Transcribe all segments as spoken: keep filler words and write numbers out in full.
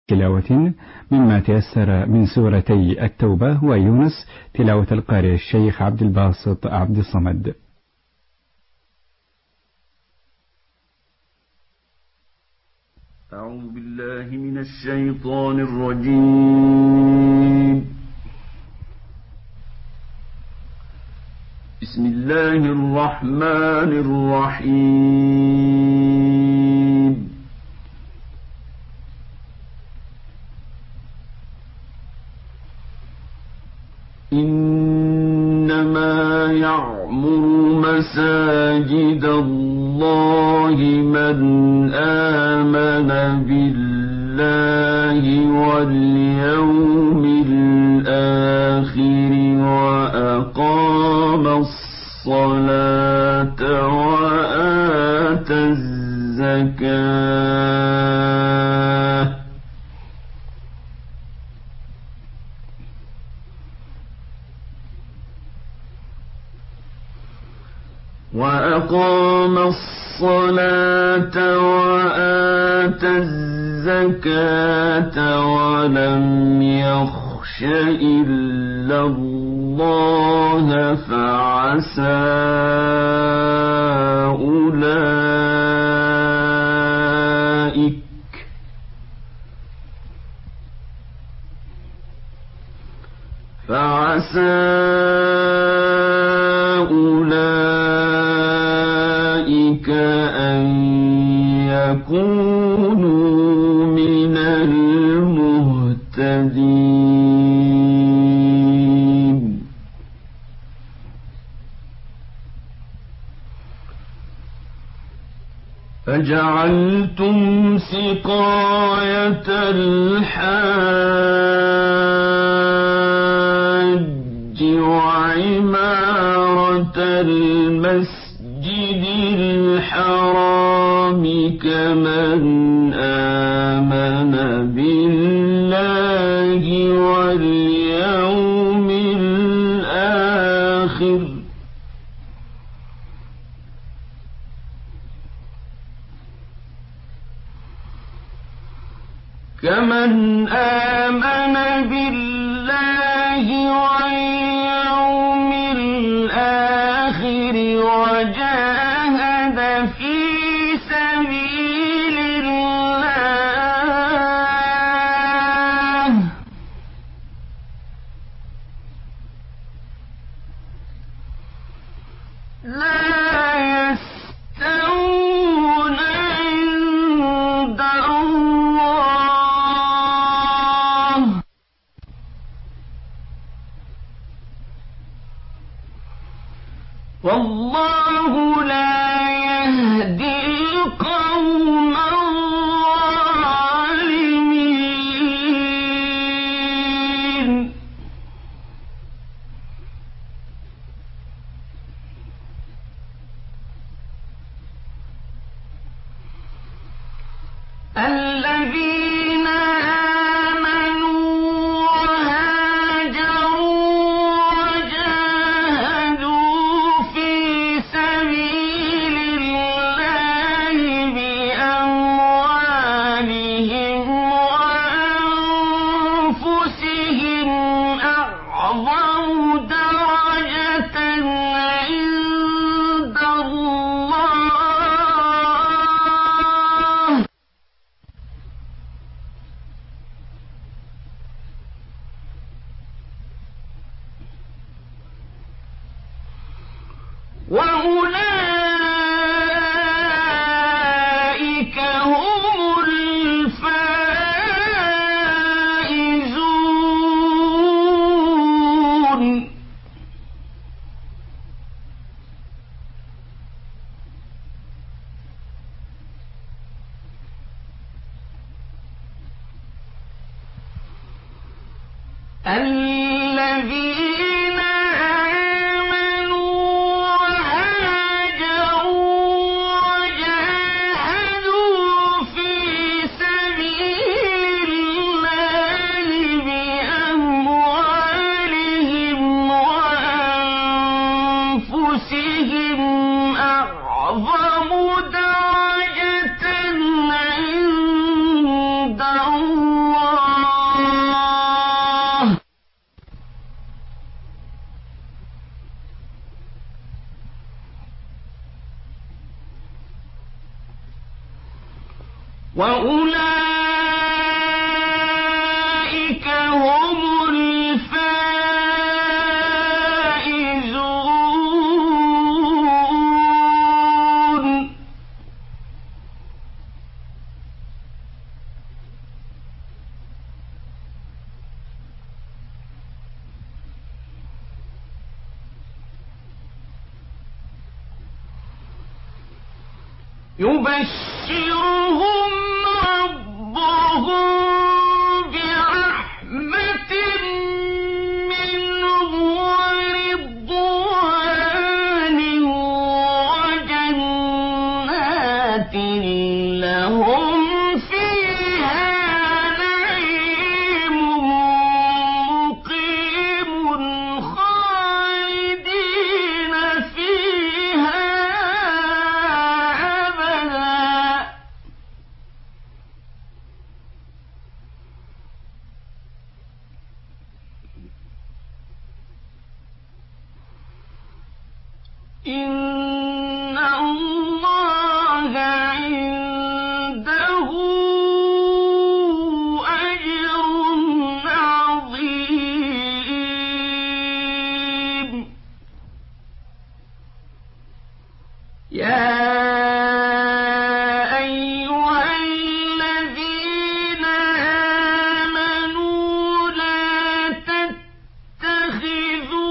تلاوة مما تيسر من سورتي التوبة ويونس، تلاوة القارئ الشيخ عبد الباسط عبد الصمد. أعوذ بالله من الشيطان الرجيم. بسم الله الرحمن الرحيم. إنما يعمر مساجد الله من آمن بالله واليوم الآخر وأقام الصلاة وآتى الزكاة وأقام الصلاة وآتى الزكاة ولم يخش إلا الله فعسى أولئك فعسى أولئك أن يكونوا من المهتدين. فجعلتم سقاية الحاج وعمارة المسجد الحرام كمن آمن بالله واليوم الآخر كمن آمن بالله واليوم الآخر وجاهد في سبيل الله لا يستوون عند الله والله لا يهدي القوم الظالمين. الذين آمنوا وهاجروا وجاهدوا في سبيل الله بأموالهم وأنفسهم أعظم درجة عند الله وأولئك هم الفائزون. الذين آمنوا وهاجروا وجاهدوا في سبيل الله بأموالهم وأنفسهم أعظم درجة عند الله وأولئك هم الفائزون. يبشرهم ربهم برحمة منه ورضوان وجنات لهم فيها نعيم مقيم خالدين فيها إن الله عنده أجر عظيم. يا أيها الذين آمنوا لا تتخذوا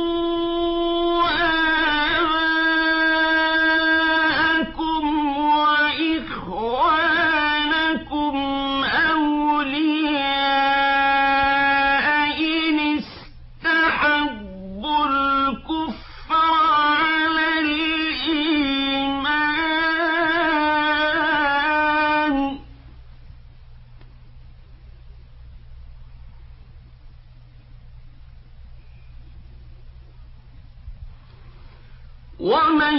ومن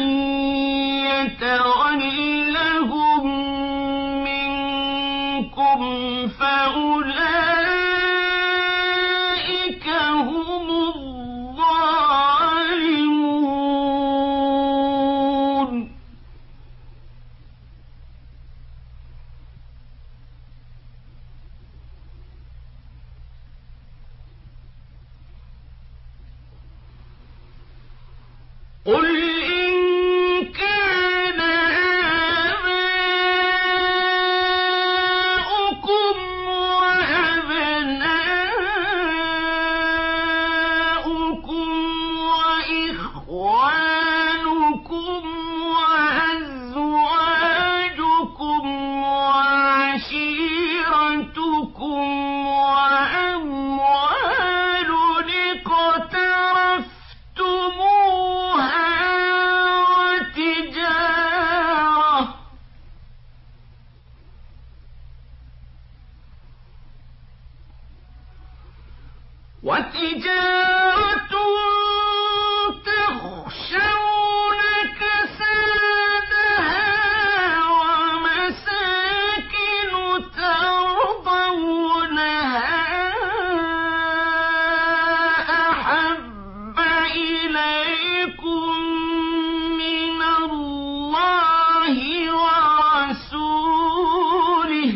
يتولهم منكم فأولئك هم الظالمون. قل إن كان آباؤكم وأبناؤكم وإخوانكم وأزواجكم وعشيرتكم وأموال اقترفتموها وتجارة تخشون كسادها ومساكن ترضونها أحب إليكم من الله ورسوله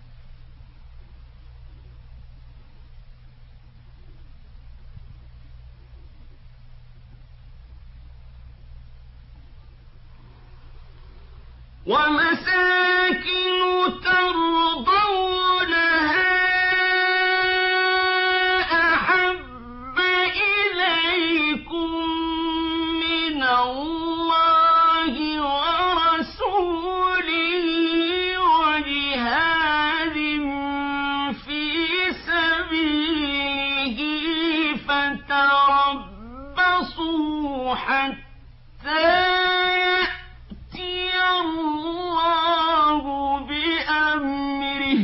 ومساكن ترضونها أحب إليكم من الله ورسوله وجهاد في سبيله فتربصوا حتى الله بأمره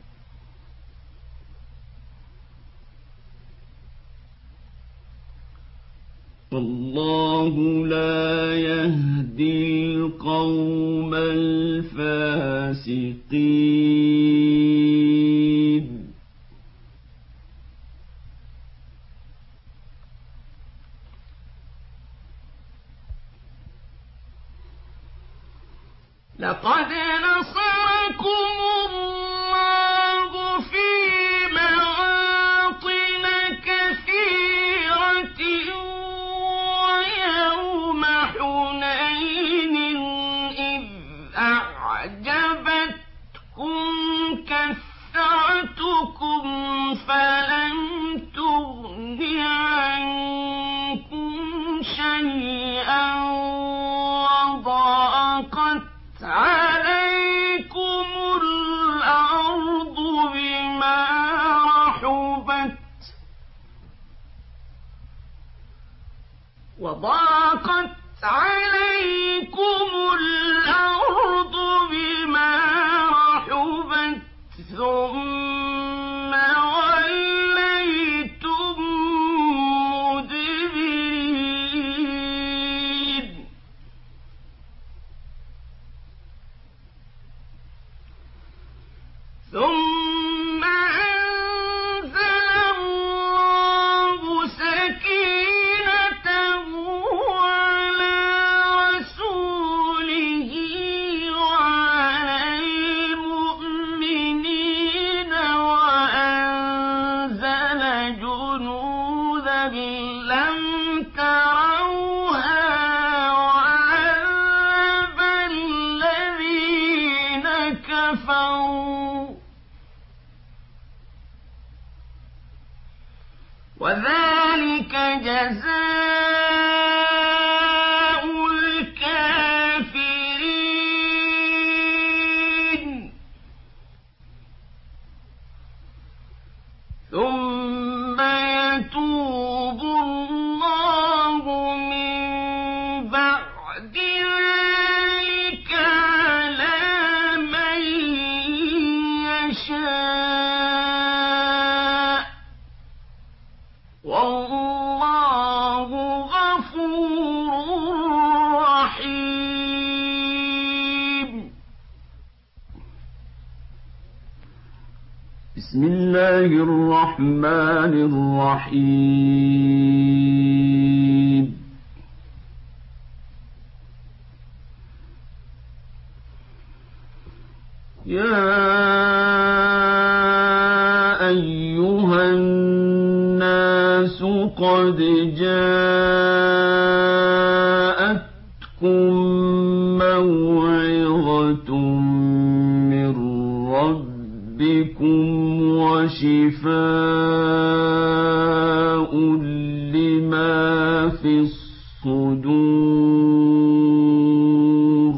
والله لا يهدي القوم الفاسقين. لقد نصركم وضاقت عليكم الأرض بما رحبت ثم وليتم مدبرين ثم أنزل الله سكينته على رسوله وعلى المؤمنين وأنزل جنودا لم تروها وعذب الذين كفروا وذلك جزاء الكافرين ثم يتوب الله من بعد ذلك على من يشاء والله غفور رحيم. بسم الله الرحمن الرحيم. يا أيها الناس قد جاءتكم موعظة من ربكم وشفاء لما في الصدور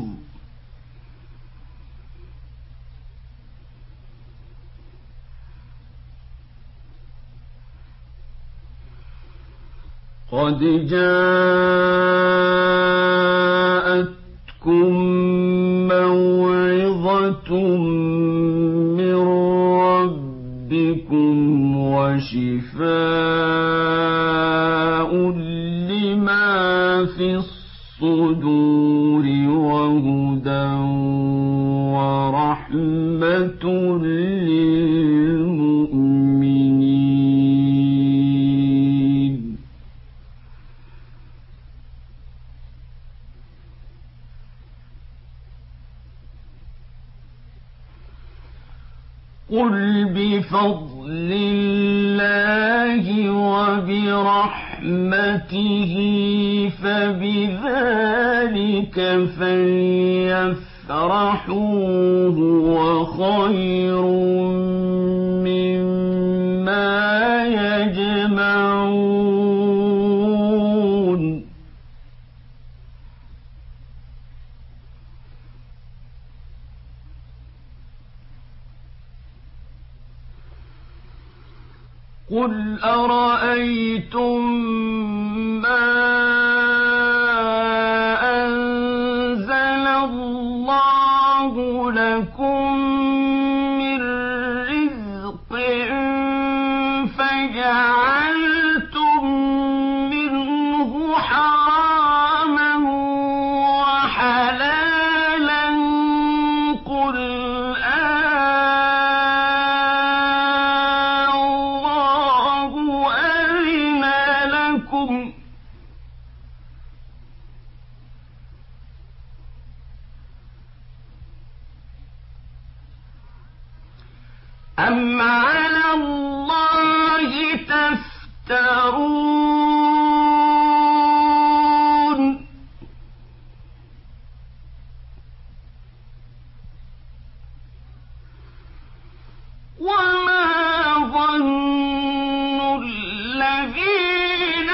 قد جاءتكم موعظة من ربكم وشفاء لما في الصدور وهدى ورحمة للمؤمنين. قل بفضل الله وبرحمته فبذلك فليفرحوا هو خير مما يجمعون. قل أرأيتم ما أنزل الله لكم من رزق فجعلتم منه حراما وحلالا قل أم على الله تفترون وما ظن الذين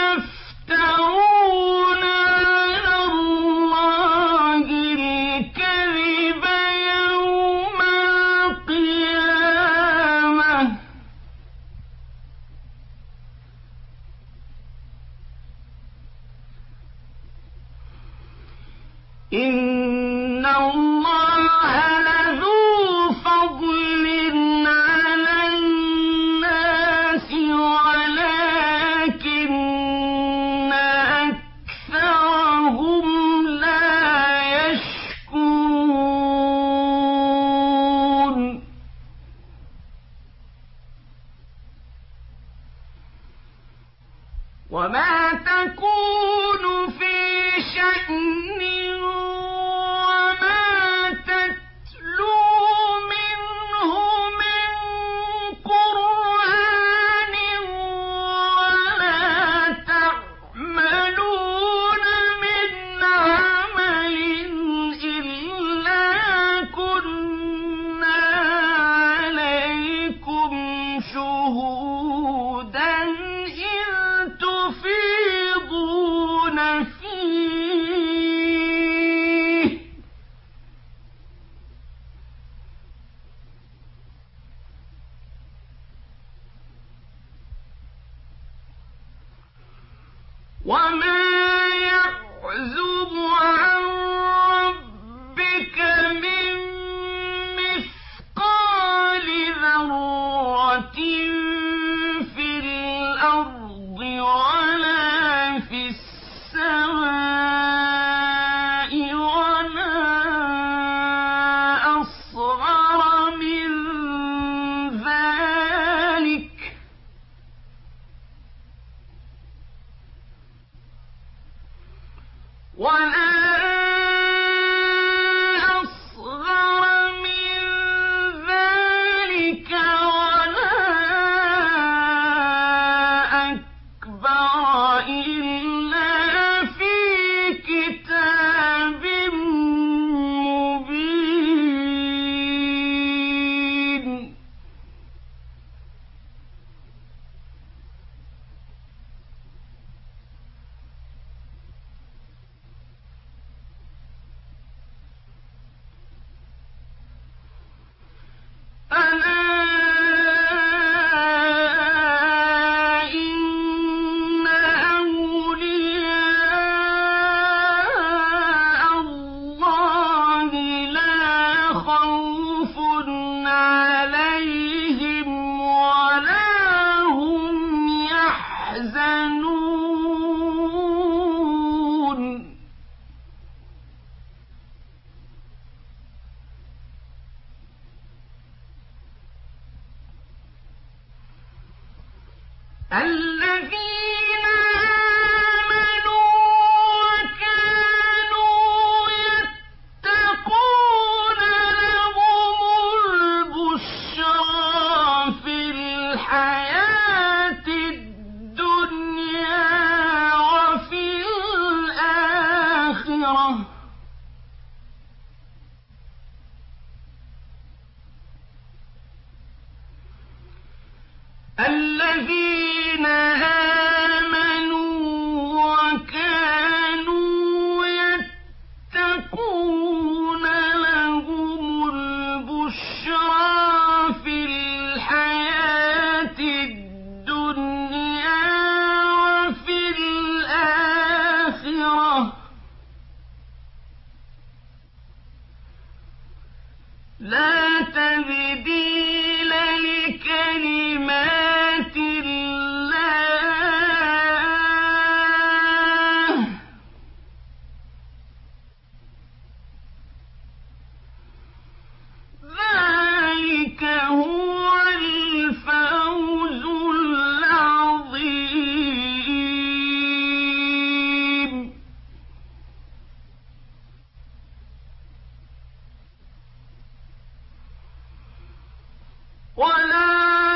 يفترون على الله الكذب يوم القيامة إن الله لذو فضل على الناس ولكن أكثرهم لا يشكرون وما تكون في شأن وما يعزب عن ربك من مثقال ذرة في الأرض ولا في السماء ولا أصغر من ذلك ولا أصغر من ذلك ولا أكبر إلا في كتاب مبين ألا إن أولياء الله لا خوف عليهم ولا هم يحزنون الذين آمنوا وكانوا يتقون لهم البشرى في الحياة الدنيا وفي الآخرة الذين آمنوا وكانوا يتقون لهم البشرى في الحياة الدنيا وفي الآخرة لا تبديل لكلمات الله ذلك هو الفوز العظيم ولا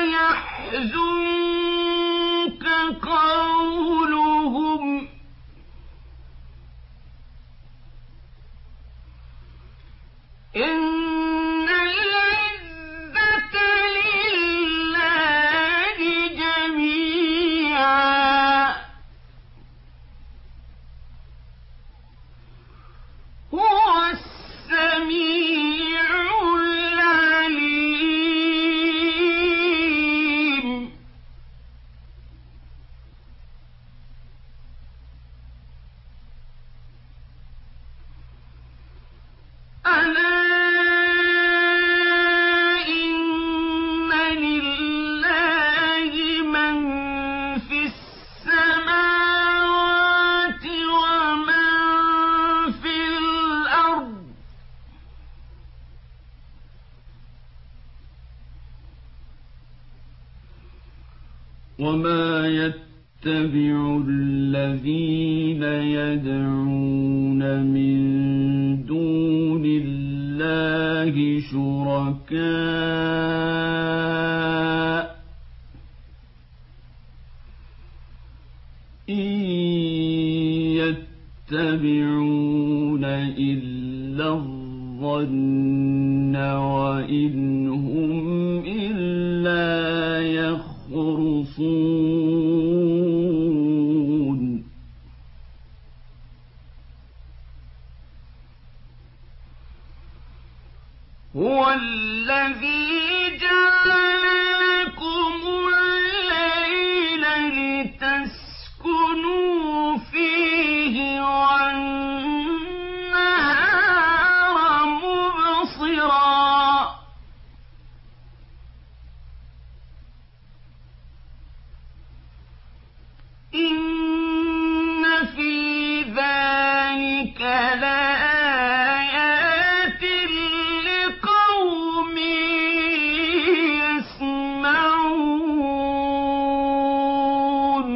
يحزنك قولهم إن العزة لله جميعا هو السميع العليم وما يتبع الذين يدعون من دون الله شركاء إن يتبعون إلا الظن وإن هم إلا يخرصون هو الذي جعل لكم الليل لتسكنوا فيه والنهار مبصرا إن في ذلك لآيات لقوم يسمعون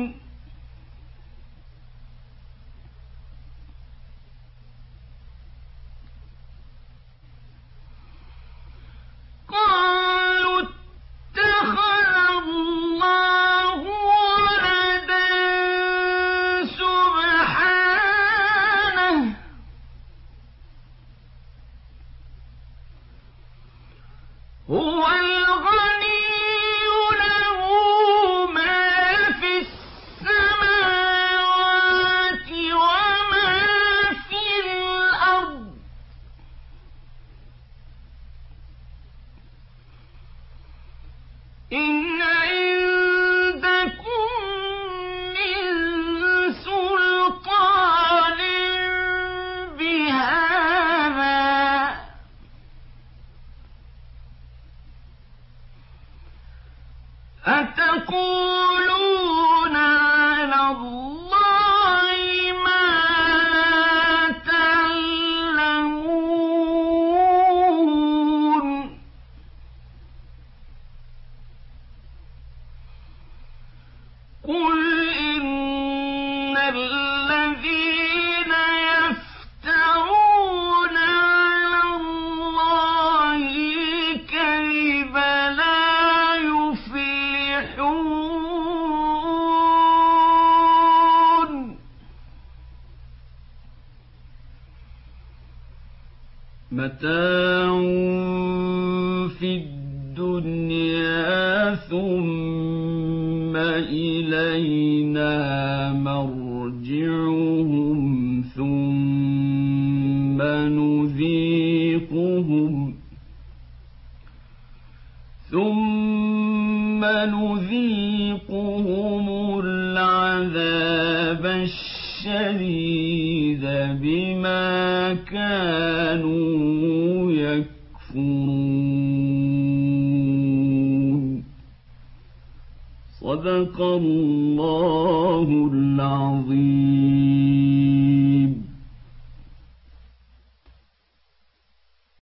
قالوا اتخذ الله ولدا سبحانه هو الغني له ما في السماوات وما في الأرض إن عندكم من سلطان بهذا أتقولون على الله ما لا تعلمون قل إن الذين يفترون على الله الكذب لا يفلحون متاع في الدنيا ثم إلينا مرجعهم ثم نذيقهم ثم نذيقهم العذاب الشديد بما كانوا يكفرون صدق الله العظيم.